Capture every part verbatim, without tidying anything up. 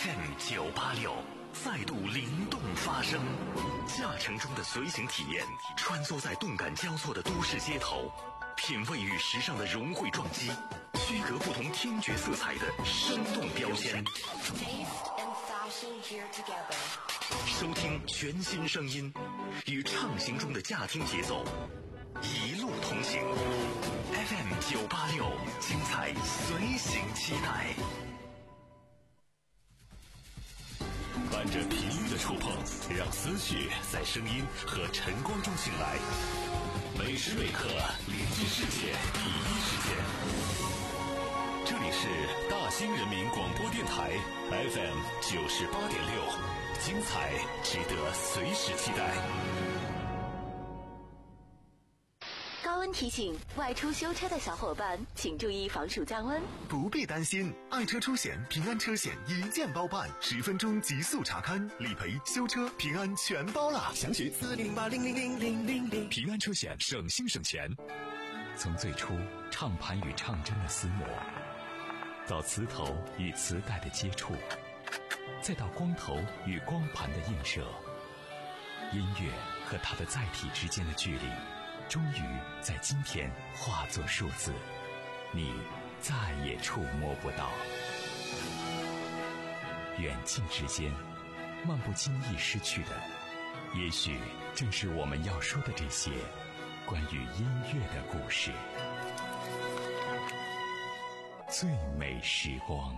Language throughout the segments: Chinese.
F M 九八六再度灵动发声，驾乘中的随行体验，穿梭在动感交错的都市街头，品味与时尚的融汇撞击，区隔不同听觉色彩的生动标签。收听全新声音，与畅行中的驾听节奏，一路同行。F M 九八六，精彩随行期待。伴着频率的触碰，让思绪在声音和晨光中醒来。每时每刻，连接世界第一时间。这里是大兴人民广播电台 F M 九十八点六，精彩值得随时期待。 高温提醒，外出修车的小伙伴请注意防暑降温。 不必担心，爱车出险平安车险一键包办，十分钟极速查看，理赔、修车、平安全包啦！详询四零八零零零零零零。 平安车险，省心省钱。 从最初唱盘与唱针的厮磨，到磁头与磁带的接触，再到光头与光盘的映射，音乐和它的载体之间的距离，终于在今天化作数字，你再也触摸不到。远近之间，漫不经意失去的，也许正是我们要说的这些关于音乐的故事。最美时光。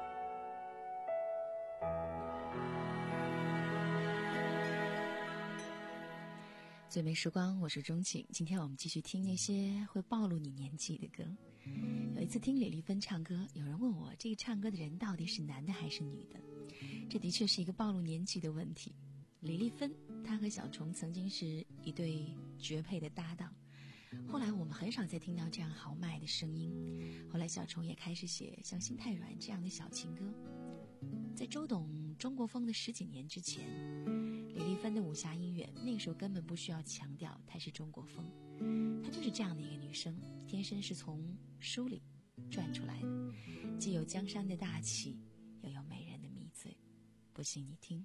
最美时光，我是钟情。今天我们继续听那些会暴露你年纪的歌。有一次听李丽芬唱歌，有人问我，这个唱歌的人到底是男的还是女的？这的确是一个暴露年纪的问题。李丽芬，她和小虫曾经是一对绝配的搭档，后来我们很少再听到这样豪迈的声音。后来小虫也开始写像《心太软》这样的小情歌。在周董中国风的十几年之前，李丽芬的武侠音乐那个时候根本不需要强调她是中国风，她就是这样的一个女生，天生是从书里转出来的，既有江山的大气，又有美人的迷醉。不信你听。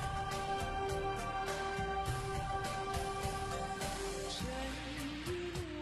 这一路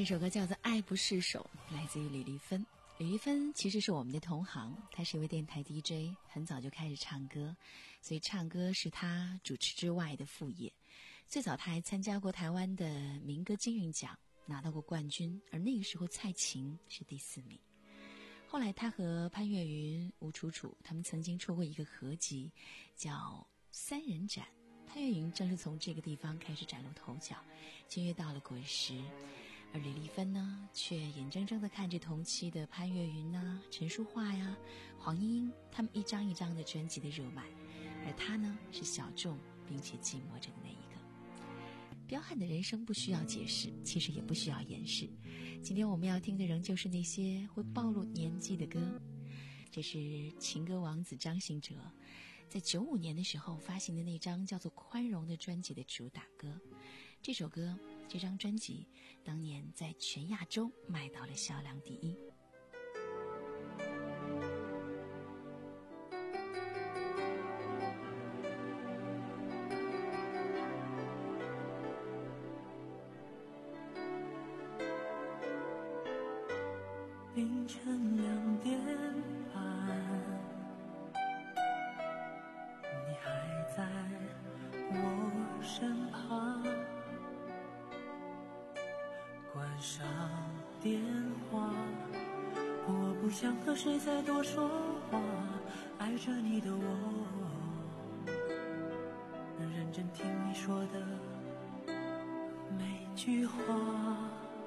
这首歌叫做《爱不释手》，来自于李丽芬。李丽芬其实是我们的同行，她是一位电台 D J， 很早就开始唱歌，所以唱歌是她主持之外的副业。最早她还参加过台湾的民歌金韵奖，拿到过冠军，而那个时候蔡琴是第四名。后来她和潘越云、吴楚楚他们曾经出过一个合集，叫《三人展》。潘越云正是从这个地方开始崭露头角，签约到了滚石。而李丽芬呢，却眼睁睁地看着同期的潘越云呐、陈淑桦呀、黄莺莺他们一张一张的专辑的热卖，而她呢是小众并且寂寞着的那一个。彪悍的人生不需要解释，其实也不需要掩饰。今天我们要听的仍旧是那些会暴露年纪的歌。这是情歌王子张信哲在九五年的时候发行的那张叫做《宽容》的专辑的主打歌。这首歌这张专辑当年在全亚洲卖到了销量第一。 凌晨两点半，你还在我身旁，关上电话，我不想和谁再多说话，爱着你的我，认真听你说的每句话。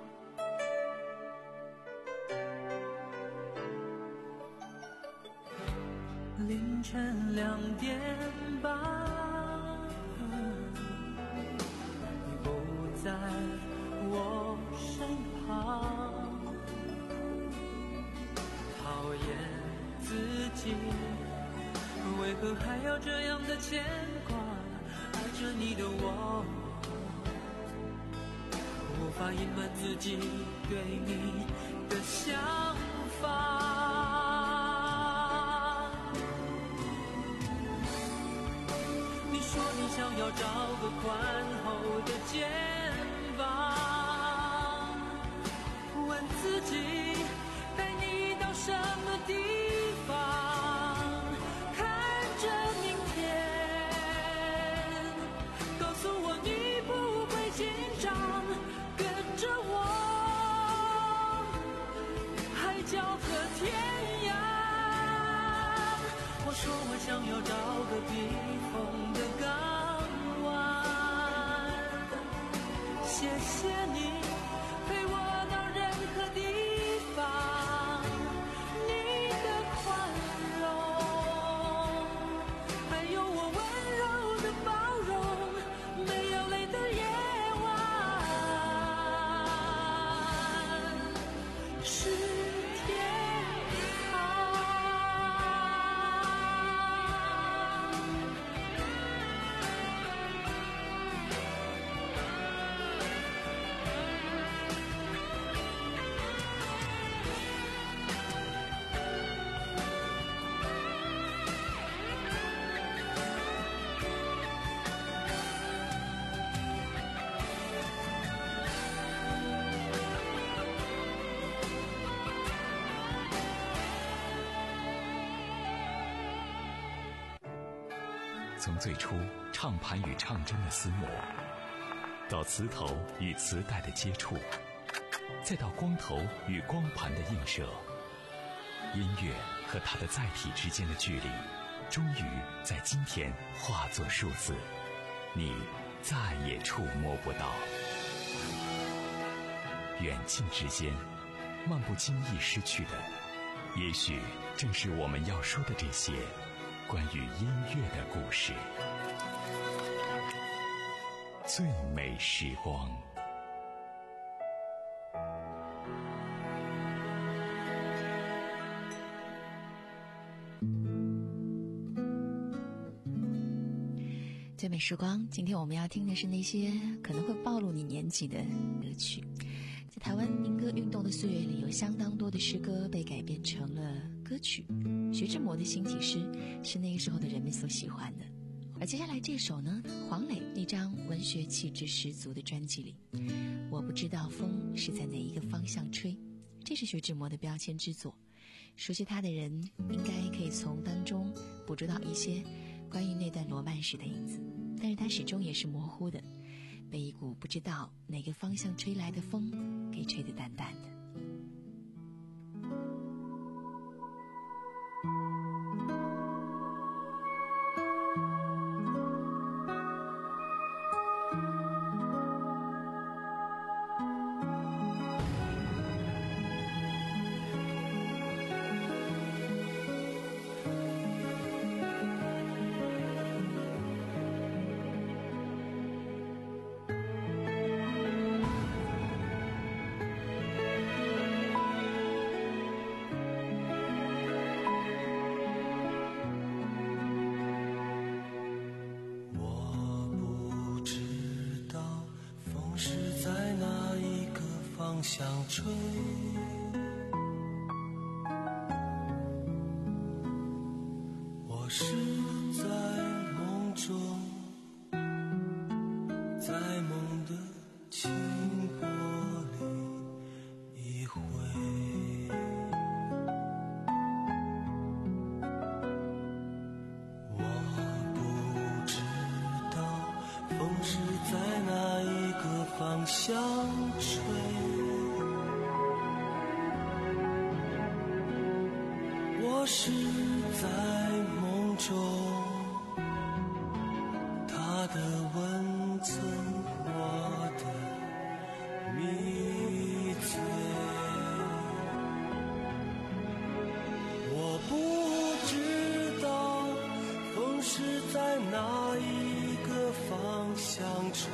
凌晨两点半，你不在我身旁，讨厌自己，为何还要这样的牵挂？爱着你的我，无法隐瞒自己对你的想法。想要找个宽厚的肩膀，问自己带你到什么地方，看着明天，告诉我你不会紧张，跟着我海角和天涯。我说我想要找个避风的港，谢谢你陪我到任何地方，你的宽容，还有我温柔的包容，没有泪的夜晚是天堂。 从最初唱盘与唱针的厮磨，到磁头与磁带的接触，再到光头与光盘的映射，音乐和它的载体之间的距离，终于在今天化作数字，你再也触摸不到。远近之间，漫不经意失去的，也许正是我们要说的这些关于音乐的故事。最美时光。 最美时光，今天我们要听的是那些可能会暴露你年纪的歌曲。在台湾民歌运动的岁月里，有相当多的诗歌被改编成了歌曲。徐志摩的《新体诗》是那个时候的人们所喜欢的，而而接下来这首呢，黄磊那张文学气质十足的专辑里，我不知道风是在哪一个方向吹，这是徐志摩的标签之作。熟悉他的人应该可以从当中捕捉到一些关于那段罗曼史的影子，但是他始终也是模糊的，被一股不知道哪个方向吹来的风给吹得淡淡的。 想吹，我是在梦中，在梦的轻波里一回。我不知道风是在哪一个方向吹，我是在梦中，他的温存，我的迷醉。我不知道风是在哪一个方向吹，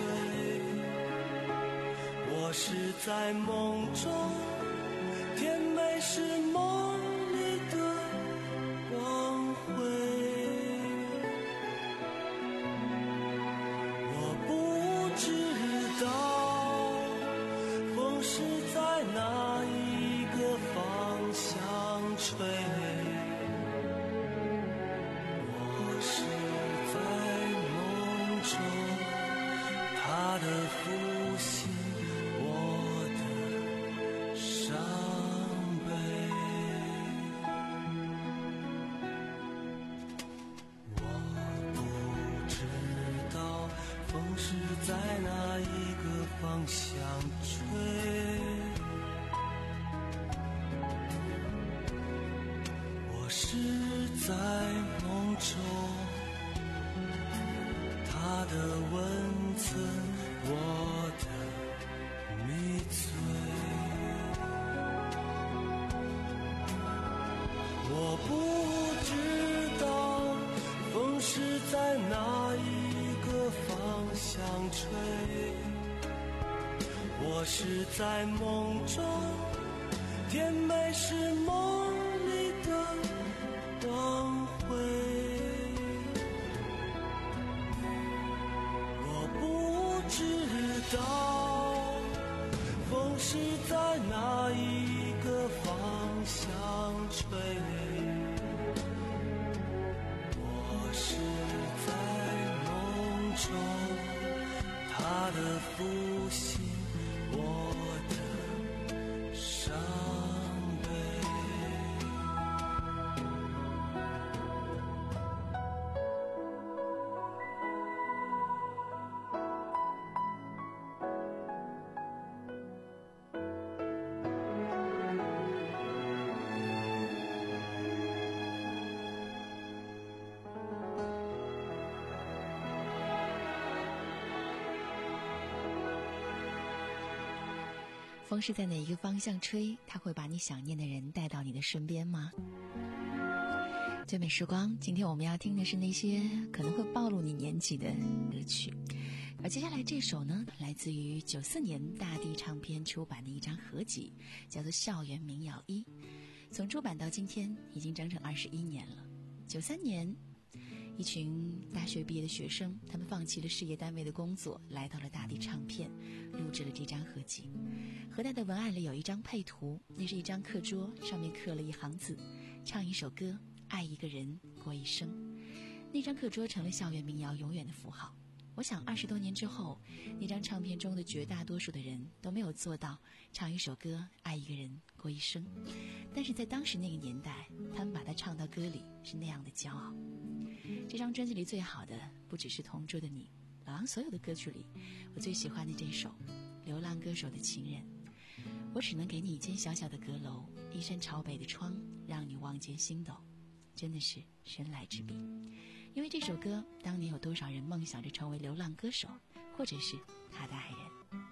我是在梦中，甜美是梦里的光辉。我不知道风是在哪一个方向吹，我是在梦中，他的呼吸，我的伤悲。我不知道风是在哪一个方向吹，我是在梦中，他的温存，我的迷醉。我不知道风是在哪一个方向吹，我是在梦中，甜美是梦里的光辉。我不知道风是在哪一个方向吹，我是在梦中，他的呼吸，我的伤悲。 风是在哪一个方向吹，它会把你想念的人带到你的身边吗？最美时光，今天我们要听的是那些可能会暴露你年纪的歌曲。而接下来这首呢，来自于九四年大地唱片出版的一张合集，叫做《校园民谣一》。从出版到今天已经整整二十一年了。九三年一群大学毕业的学生，他们放弃了事业单位的工作，来到了大地唱片，录制了这张合集。盒带的文案里有一张配图，那是一张课桌，上面刻了一行字：唱一首歌，爱一个人，过一生。 那张课桌成了校园民谣永远的符号。我想二十多年之后，那张唱片中的绝大多数的人都没有做到唱一首歌爱一个人过一生，但是在当时那个年代，他们把它唱到歌里是那样的骄傲。这张专辑里最好的不只是同桌的你，老狼所有的歌曲里，我最喜欢的这首流浪歌手的情人。我只能给你一间小小的阁楼，一扇朝北的窗，让你望见星斗，真的是神来之笔。因为这首歌，当年有多少人梦想着成为流浪歌手，或者是他的爱人。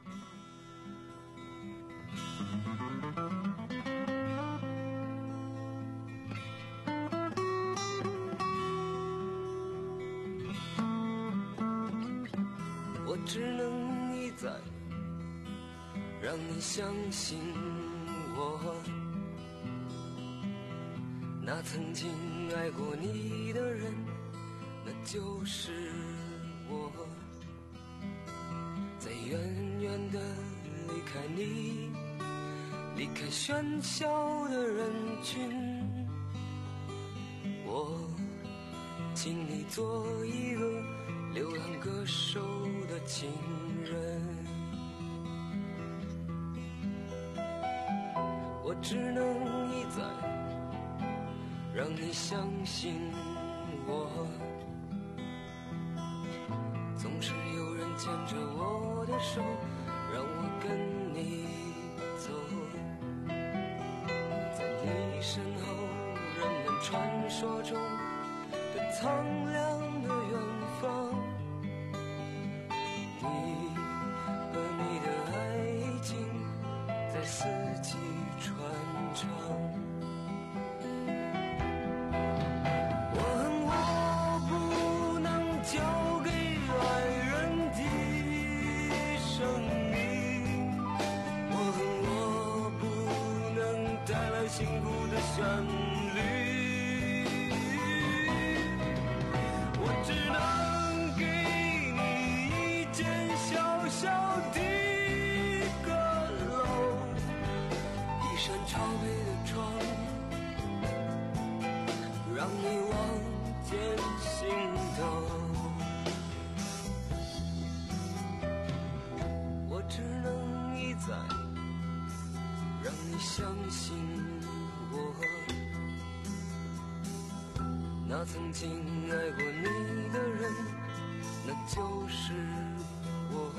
我只能一再让你相信我，那曾经爱过你的人，那就是我。在远远的离开你，离开喧嚣的人群，我请你做一个流浪歌手的情人。我只能一再让你相信我，总是有人牵着我的手，让我跟你走。在你身后，人们传说中的苍凉的远方，你和你的爱情在四季传唱。我恨我不能交给爱人的生命，我恨我不能带来幸福的旋律，我只能给你一间小小的阁楼，一扇朝北的窗，让你望见星斗。我只能一再让你相信我，那曾经爱过你的人，那就是我。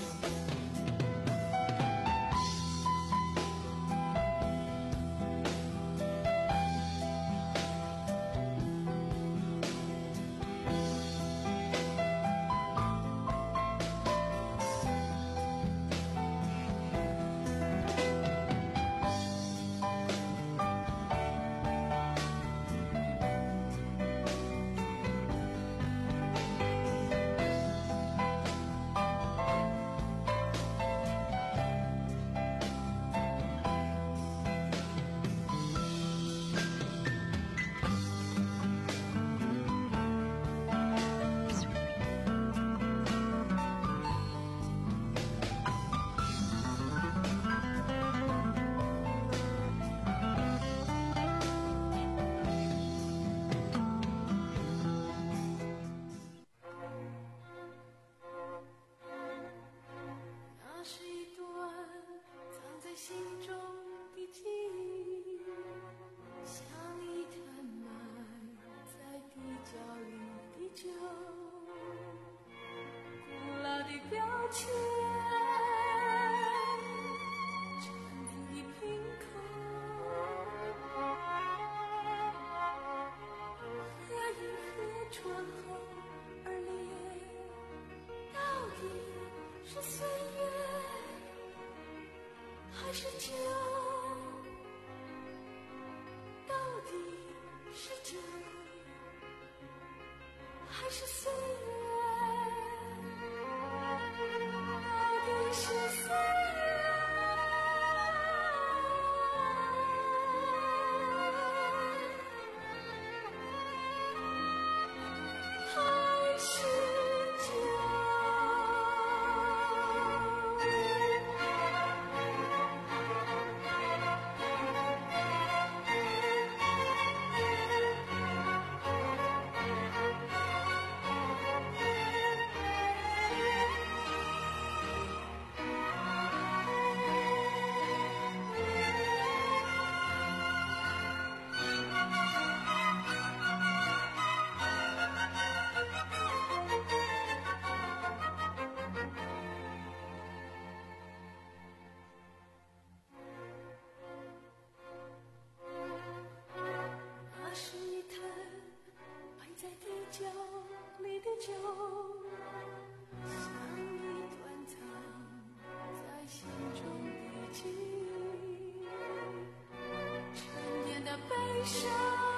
悲伤，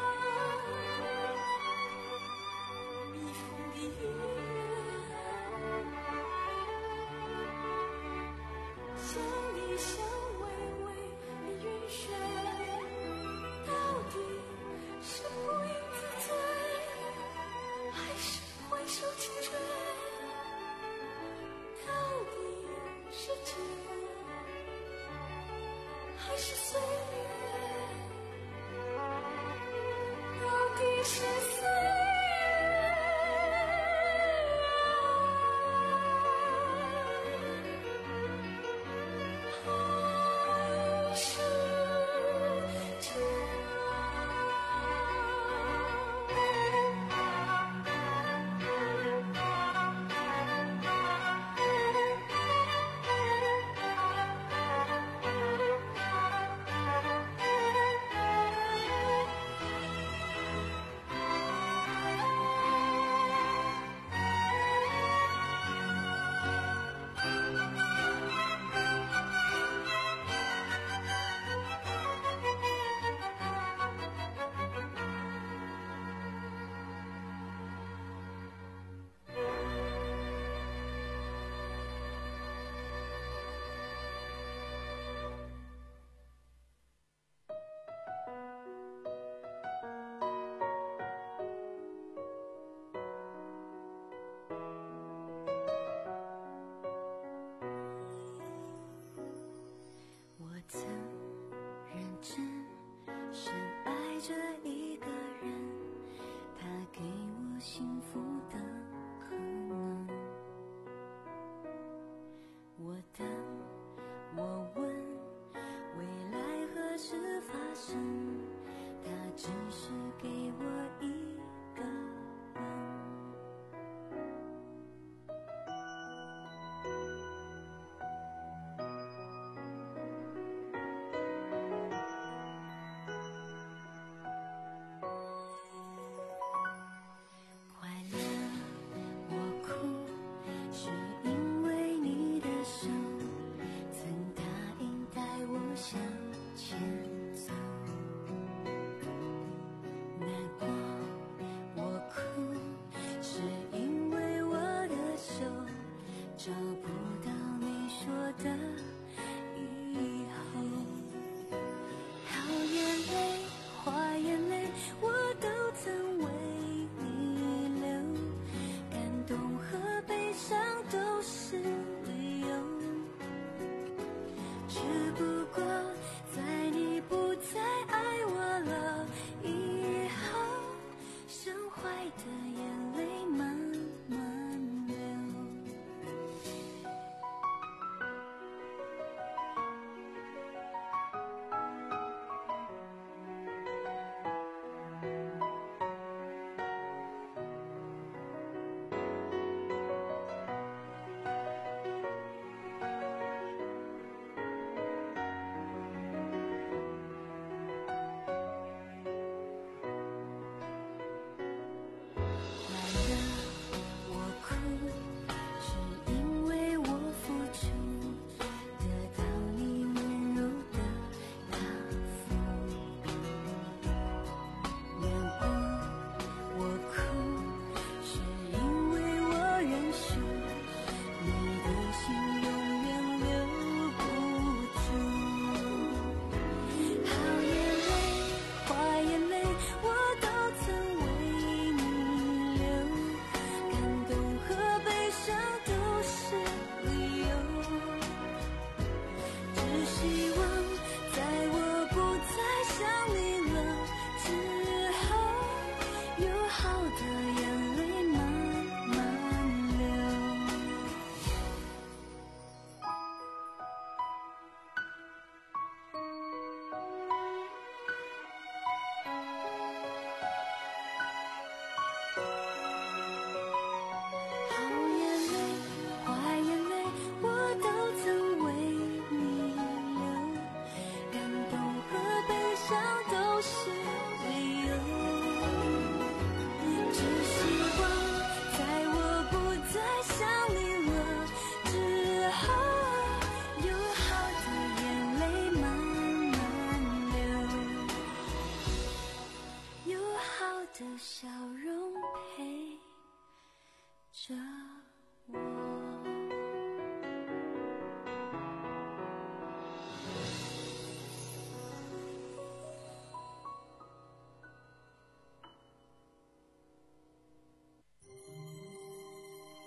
蜜蜂的语言，像你像微微的晕眩，到底是不饮自醉，还是回首轻追？到底是劫，还是岁月？到底是岁月？还是劫？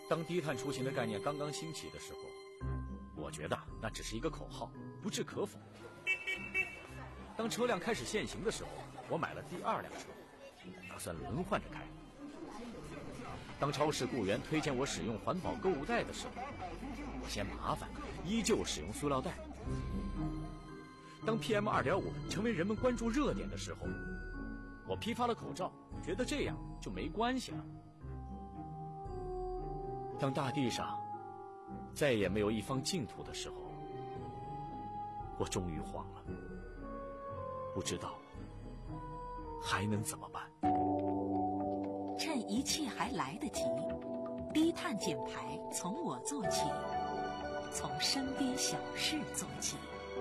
当低碳出行的概念刚刚兴起的时候，我觉得那只是一个口号，不置可否。当车辆开始限行的时候，我买了第二辆车，打算轮换着开。当超市雇员推荐我使用环保购物袋的时候，我嫌麻烦，依旧使用塑料袋。当 P M 二点五 成为人们关注热点的时候，我批发了口罩，觉得这样就没关系了。当大地上再也没有一方净土的时候，我终于慌了，不知道还能怎么办。 趁一切还来得及，低碳减排从我做起，从身边小事做起。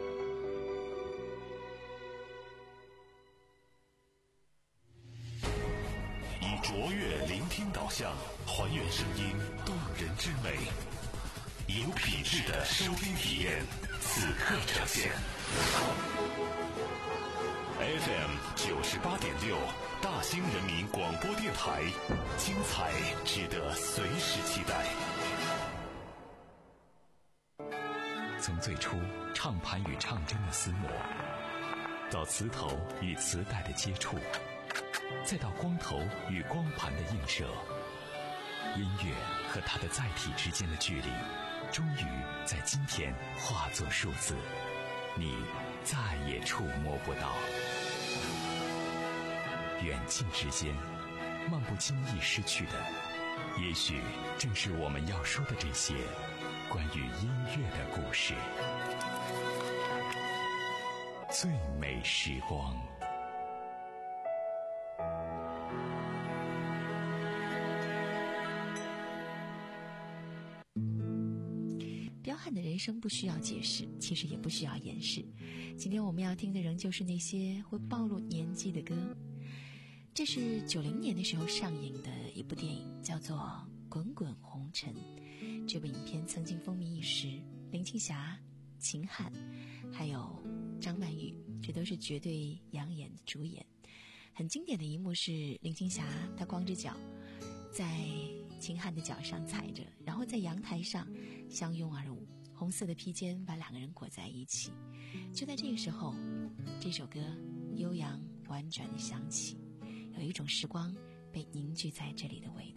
以卓越聆听导向，还原声音动人之美，有品质的收听体验，此刻呈现。F M 九十八点六，大兴人民广播电台，精彩值得随时期待。 从最初唱盘与唱针的厮磨，到磁头与磁带的接触，再到光头与光盘的映射，音乐和它的载体之间的距离，终于在今天化作数字，你再也触摸不到。远近之间，漫不经意失去的，也许正是我们要说的这些关于音乐的故事。最美时光。 彪悍的人生不需要解释，其实也不需要掩饰。今天我们要听的仍旧是那些会暴露年纪的歌。这是九零年的时候上映的一部电影，叫做《滚滚红尘》。这部影片曾经风靡一时，林青霞、秦汉还有张曼玉，这都是绝对养眼的主演。很经典的一幕是林青霞她光着脚在秦汉的脚上踩着，然后在阳台上相拥而舞，红色的披肩把两个人裹在一起。就在这个时候，这首歌悠扬婉转的响起，有一种时光被凝聚在这里的味道。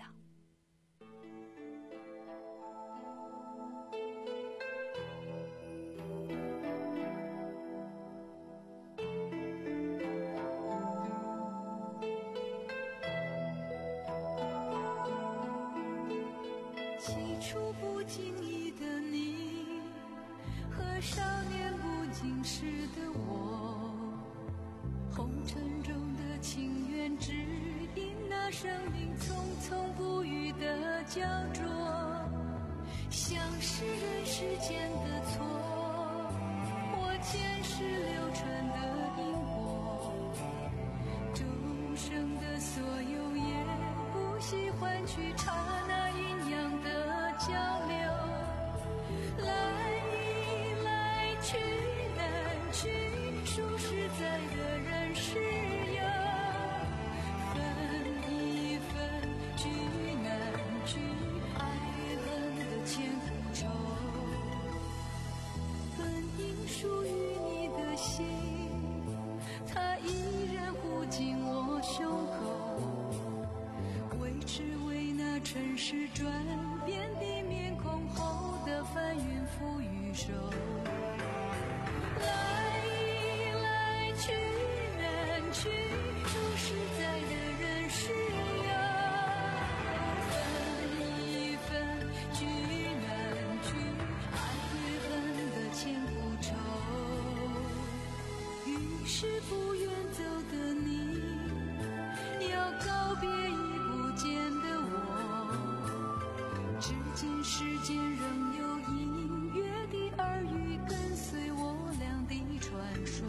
起初不经意的你，和少年不经事的我，红尘中的情缘，只因那生命匆匆不语的焦灼，像是人世间的错，或前世流传的因果，众生的所有也不惜换取刹那阴阳的交流，来一来去难去，数实在的人世有，分一分聚难聚，爱恨的千古愁，本应属于你的心，它依然护紧我胸口，为只为那尘世转变的面孔后的翻云覆雨手，来一来去难去，说实在的人世有，分一分聚难聚，爱恨的千古愁，于是不愿走的你，要告别已不见的我，至今世间仍有隐约的耳语跟随我俩的传说。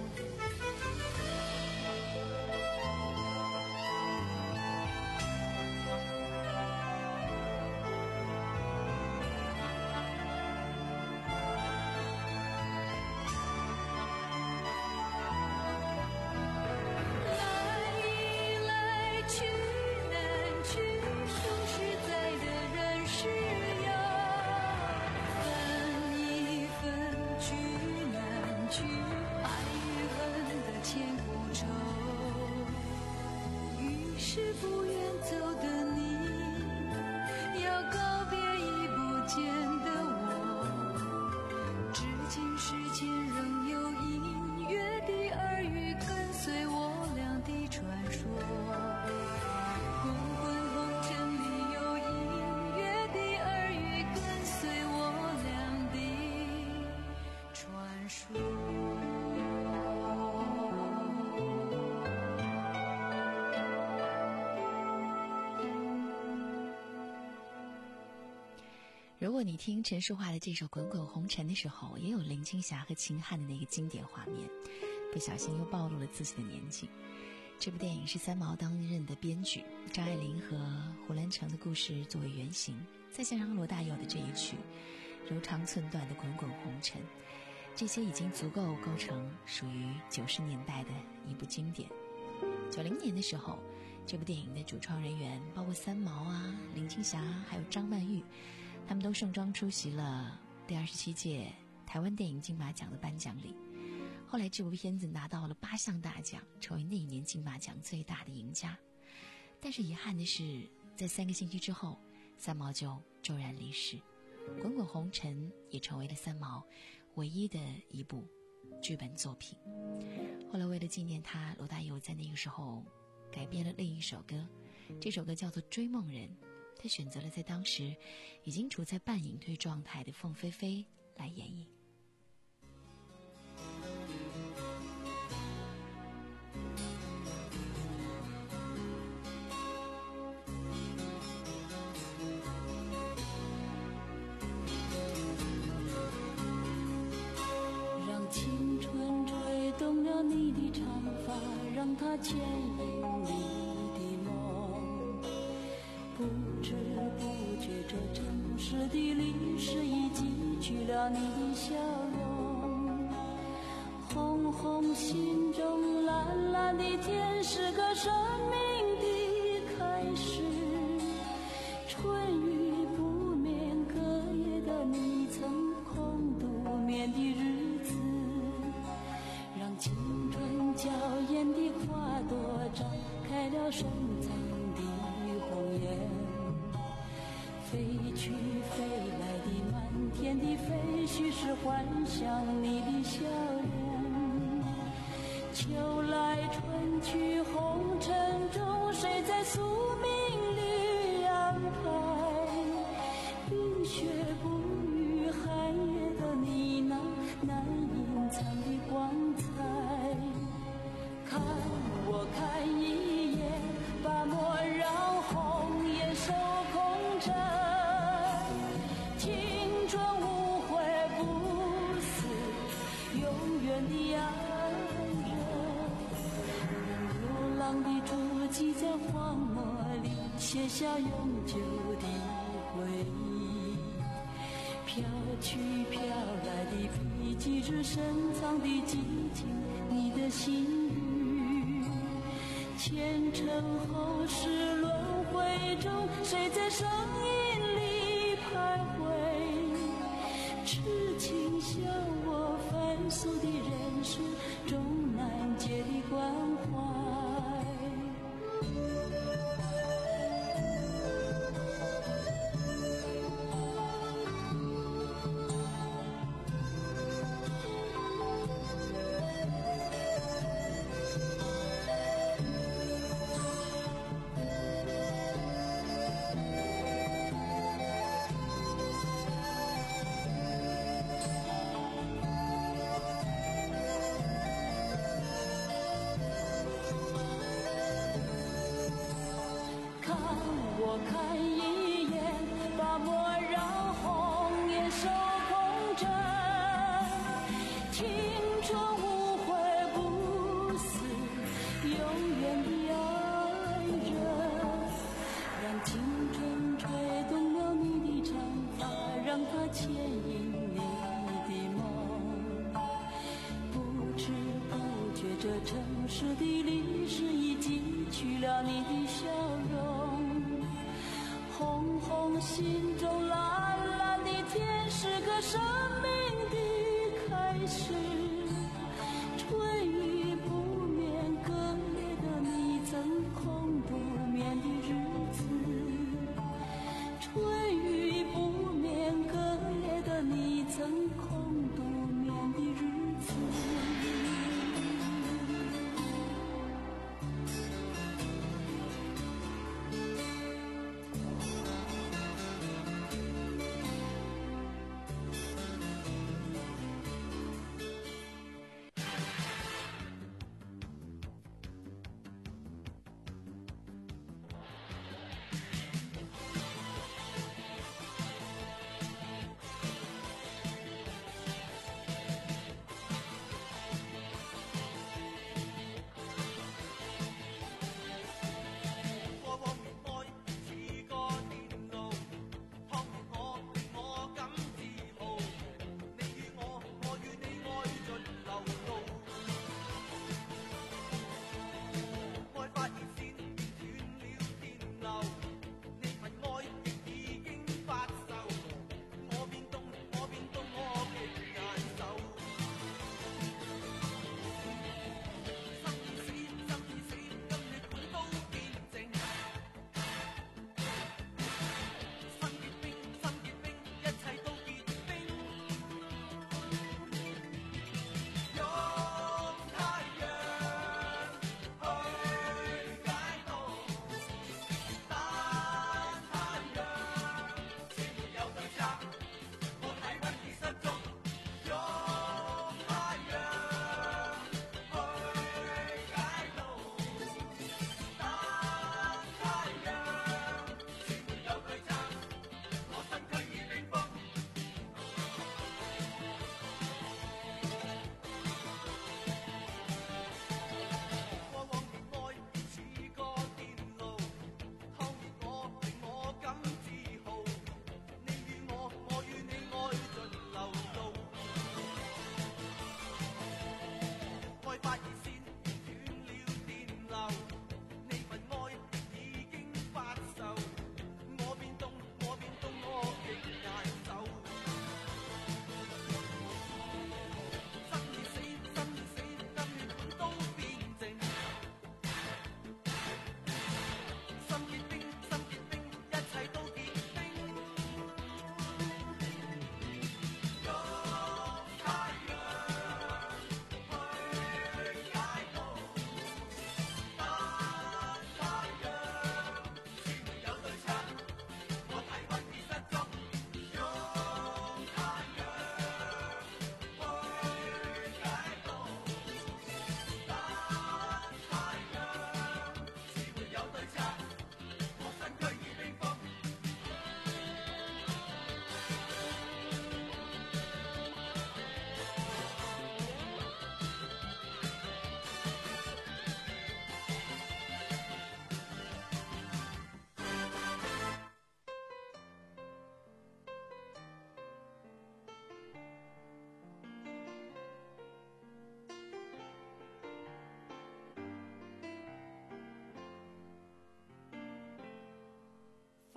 来一来去难去，说实在的人世如果你听陈淑桦的这首《滚滚红尘》的时候，也有林青霞和秦汉的那个经典画面，不小心又暴露了自己的年纪。这部电影是三毛担任的编剧，张爱玲和胡兰成的故事作为原型，再加上罗大佑的这一曲柔肠寸断的《滚滚红尘》，这些已经足够构成属于九十年代的一部经典。九零年的时候，这部电影的主创人员包括三毛啊、林青霞还有张曼玉，他们都盛装出席了第二十七届台湾电影金马奖的颁奖礼。后来这部片子拿到了八项大奖，成为那一年金马奖最大的赢家。但是遗憾的是，在三个星期之后，三毛就骤然离世。《滚滚红尘》也成为了三毛唯一的一部剧本作品。后来为了纪念他，罗大佑在那个时候改编了另一首歌，这首歌叫做《追梦人》，他选择了在当时已经处在半隐退状态的凤飞飞来演绎。 让它牵引你的梦，不知不觉这城市的历史已记取了你的笑容。红红心中蓝蓝的天是个生命的开始，春雨不眠，隔夜的你曾空独眠的日子，让青春娇艳的花朵绽开了深藏的红颜，飞去飞来的满天的飞絮是幻想你的笑容。秋来春去红尘中，谁在宿命里安排？冰雪不语，寒夜的你那难隐藏的光彩。看我看一眼，把莫让红颜守空枕。青春无悔不死，永远的爱人。让流浪的足迹在荒漠里写下永久的回忆。飘去飘来的笔迹是深藏的激情，你的心语。前尘后世轮回中，谁在声音里徘徊？痴情笑我凡俗的人世中难解的关怀。我看一眼，把莫让红颜守空枕。青春无悔不死，永远的爱人。让青春吹动了你的长发，让它牵引你的梦。不知不觉这城市的历史已记取了你的笑容。红红心中蓝蓝的天是个生命的开始，春雨不眠，隔夜的你曾空独眠的日子。春雨不眠，隔夜的你曾空独眠的日子。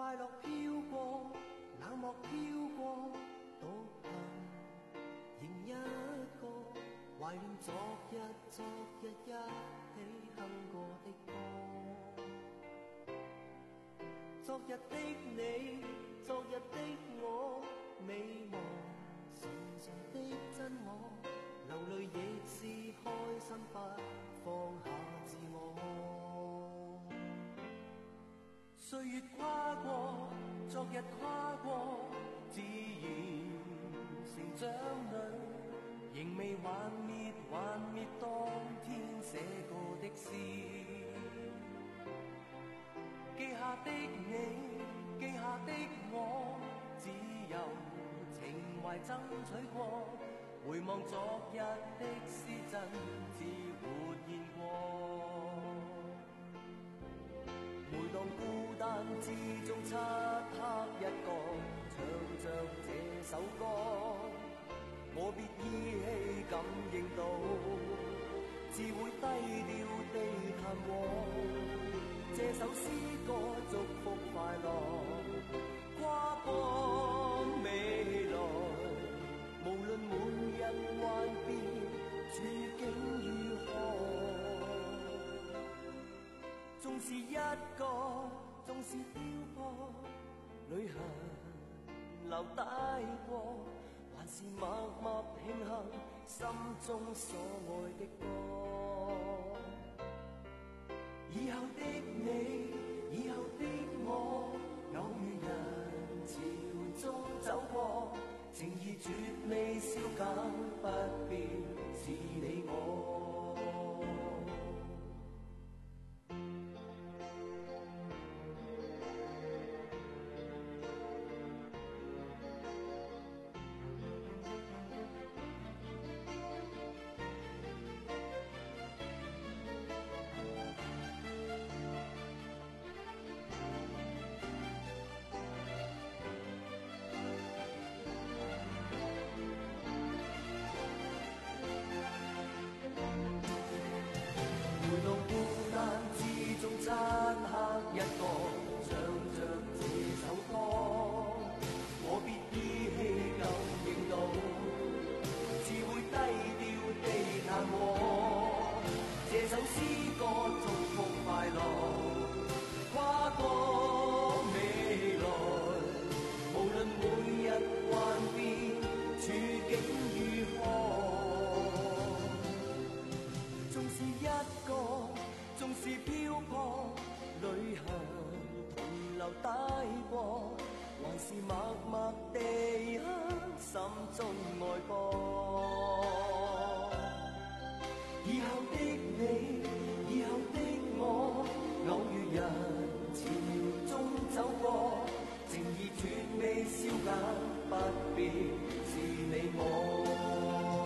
快樂飄過，冷漠飄過，獨行仍一個，懷念昨日昨日一起哼過的歌。昨日的你，昨日的我，美夢純純的真我，流淚亦是開心，不放下自我。歲月跨過，昨日跨過，自然成長裏，仍未幻滅，幻滅當天寫過的詩。記下的你，記下的我，只有情懷爭取過，回望昨日的詩真似活現過。每當孤單之中漆黑一個，唱着這首歌，我別依稀感應到，只會低調地彈和。這首詩歌祝福快樂，跨過未來，無論每日幻變，處境如何。縱是一個，縱是漂泊，旅行留帶過，還是默默慶幸心中所愛的歌。以後的你，以後的我，偶遇人潮中走過，情意絕未消減，不變是你我。漆黑一個，唱着這首歌，我必依稀感應到，只會低調地彈和。這首詩歌祝福快樂，跨過未來，無論每日幻變，處境如何。縱是一個，縱是漂泊，旅行停留帶過，還是默默地哼心中愛歌。以後的你，以後的我，偶遇人潮中走過，情意絕未消減，不變是你我。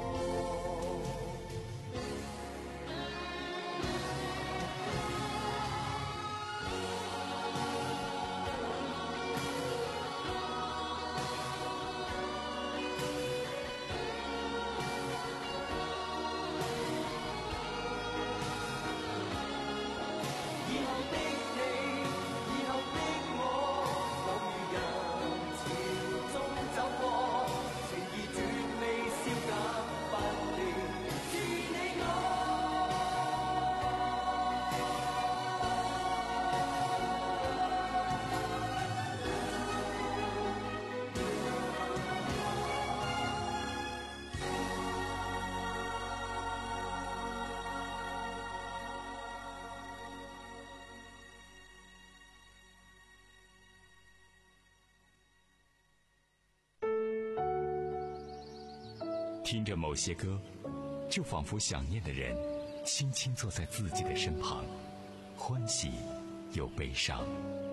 听着某些歌，就仿佛想念的人轻轻坐在自己的身旁，欢喜又悲伤。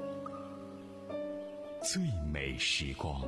最美时光。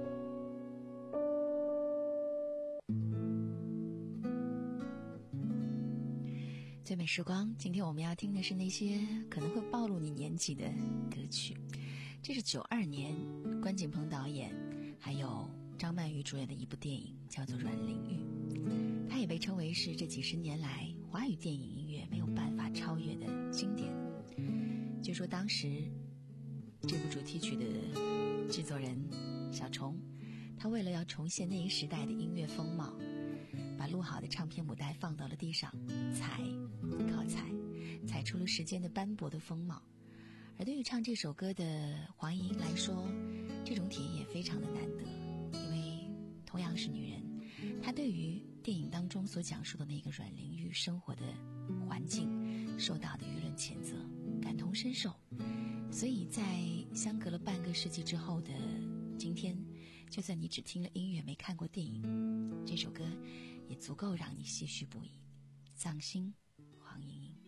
最美时光，今天我们要听的是那些可能会暴露你年纪的歌曲。这是九二年关锦鹏导演还有张曼玉主演的一部电影，叫做《阮玲玉》，它也被称为是这几十年来华语电影音乐没有办法超越的经典。据说当时这部主题曲的制作人小虫，他为了要重现那一时代的音乐风貌，把录好的唱片母带放到了地上，踩，靠踩，踩出了时间的斑驳的风貌。而对于唱这首歌的黄莺莺来说，这种体验也非常的难得，因为同样是女人，她对于电影当中所讲述的那个阮玲玉生活的环境受到的舆论谴责感同身受，所以在相隔了半个世纪之后的今天，就算你只听了音乐没看过电影，这首歌也足够让你唏嘘不已。葬心，黄莺莺。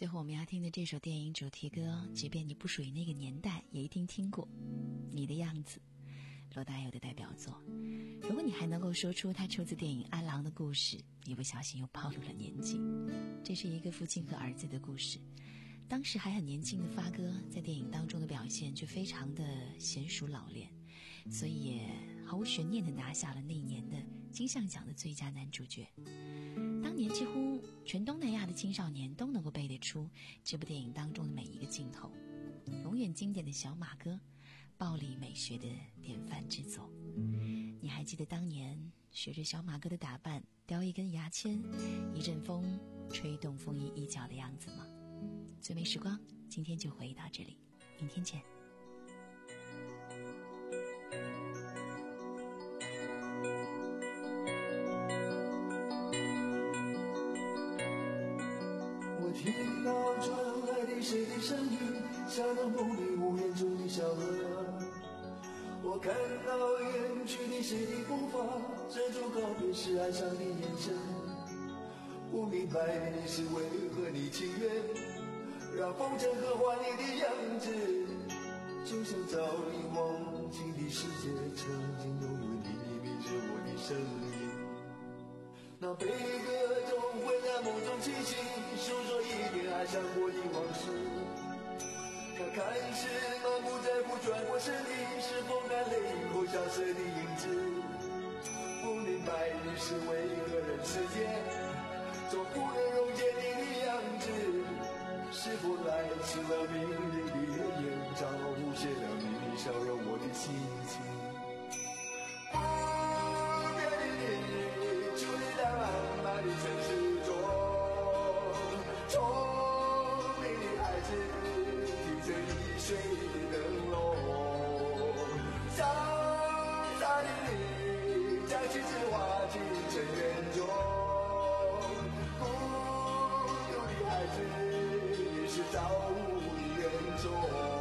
最后我们要听的这首电影主题歌，即便你不属于那个年代，也一定听过。你的样子，罗大佑的代表作。如果你还能够说出它出自电影《安郎的故事》，一不小心又暴露了年纪。这是一个父亲和儿子的故事。当时还很年轻的发哥，在电影当中的表现却非常的娴熟老练，所以也毫无悬念地拿下了那一年的金像奖的最佳男主角。当年几乎全东南亚的青少年都能够背得出这部电影当中的每一个镜头，永远经典的小马哥，暴力美学的典范之作。你还记得当年学着小马哥的打扮，叼一根牙签，一阵风吹动风衣衣角的样子吗？最美时光今天就回到这里，明天见。 我听到传来的谁的声音，像那梦里无言中的小河。我看到远去的谁的步伐，这种告别是哀伤的眼神。不明白你是为何你情愿让风尘刻画你的样子，就像早已忘情的世界，曾经拥有你的名字，我的声音。那悲歌中会在梦中清醒，诉说一点爱上过的往事。那看似满不在乎转过身的，是风干泪后消失的影子。不明白你是为何人世间总不能溶解你的样子，是否来迟了命运的眼罩，无限让你消融我的心情。不变的你，伫立在漫漫的城市中，聪明的孩子提着易碎的灯笼，潇洒的你将旗帜划进尘缘中，孤独的孩子也是造物的恩宠。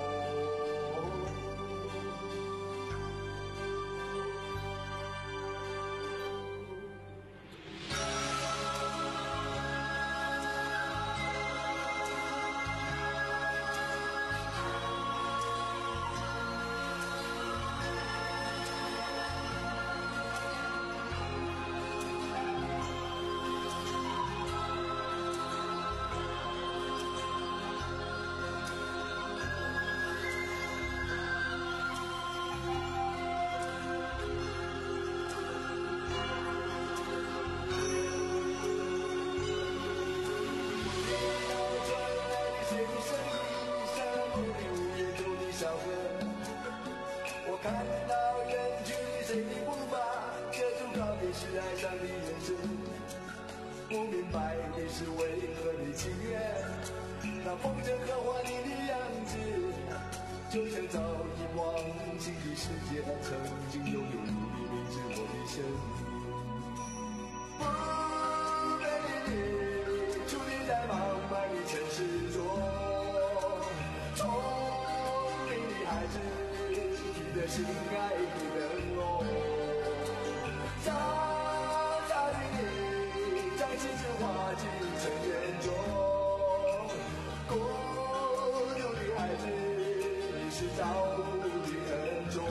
看到远去的谁的步伐，这种告别是哀伤的眼神。不明白你是为何你情愿让风筝刻画你的样子，就像早已忘情的世界，曾经拥有你的名字，我的声音。不变的你，伫立在茫茫的城市中，聪明的孩子的心爱的灯笼，潇洒的你将旗帜划进尘缘中，孤独的孩子你是造物的恩宠。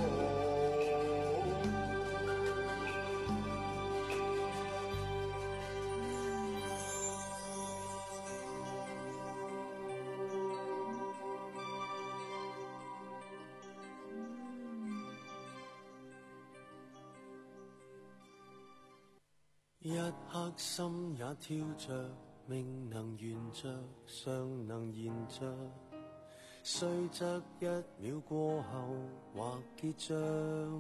一刻心也跳着，命能圓着，尚能延着，雖則一秒過後或結帳。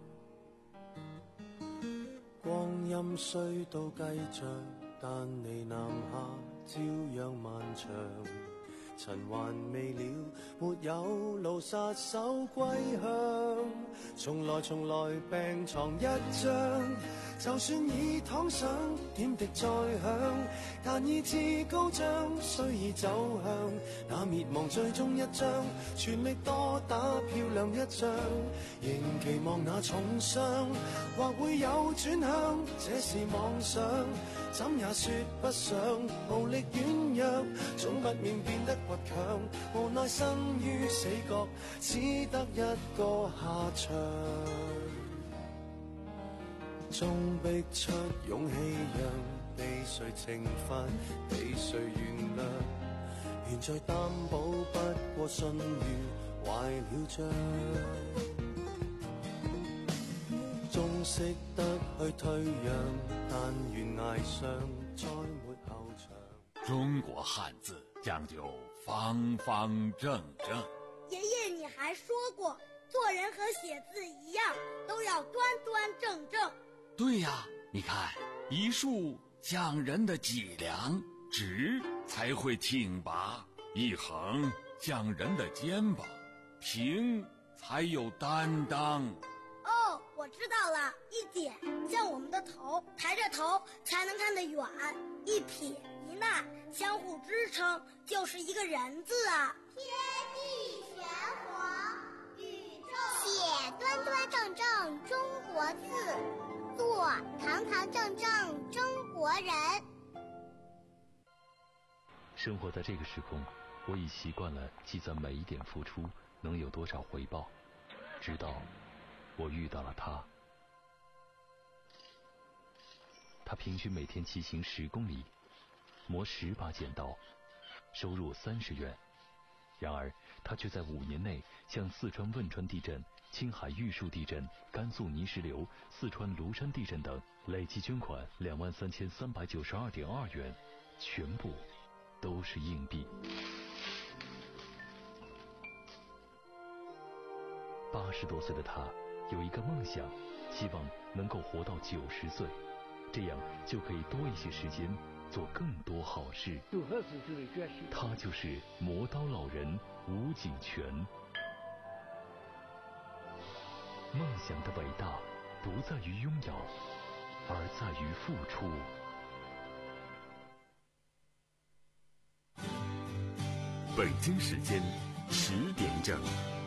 光陰雖都繼續，但離南下照樣漫長。塵還未了，沒有路殺手歸鄉，從來從來病床一張。 就算已躺上點滴再響，但意志高漲，雖已走向那滅亡最終一章，全力多打漂亮一仗，仍期望那重傷或會有轉向，這是妄想，怎也說不上，無力軟弱，總不免變得倔強，無奈生於死角，只得一個下場，終逼出勇氣讓被誰懲罰，被誰原諒，現在擔保不過信譽壞了帳，終識得去退讓，但願崖上再沒後場。 中國漢字講究方方正正。 爺爺，你還說過，做人和寫字一樣，都要端端正正。 對呀，你看，一豎像人的脊梁，直才會挺拔；一橫像人的肩膀，平才有擔當。 哦，我知道了，一點像我們的頭，抬着頭才能看得遠；一撇一捺相互支撐，就是一個人字啊。 天地玄黃，宇宙寫端端正正中國字，做堂堂正正中國人。 生活在这个时空，我已习惯了计算每一点付出能有多少回报，直到我遇到了他。他平均每天骑行十公里，磨十把剪刀，收入三十元。然而他却在五年内向四川汶川地震、青海玉树地震、甘肃泥石流、四川庐山地震等累计捐款两万三千三百九十二点二元，全部都是硬币。八十多岁的他有一个梦想，希望能够活到九十岁，这样就可以多一些时间做更多好事。他就是磨刀老人吴景全。梦想的伟大不在于拥有，而在于付出。 北京时间十点整。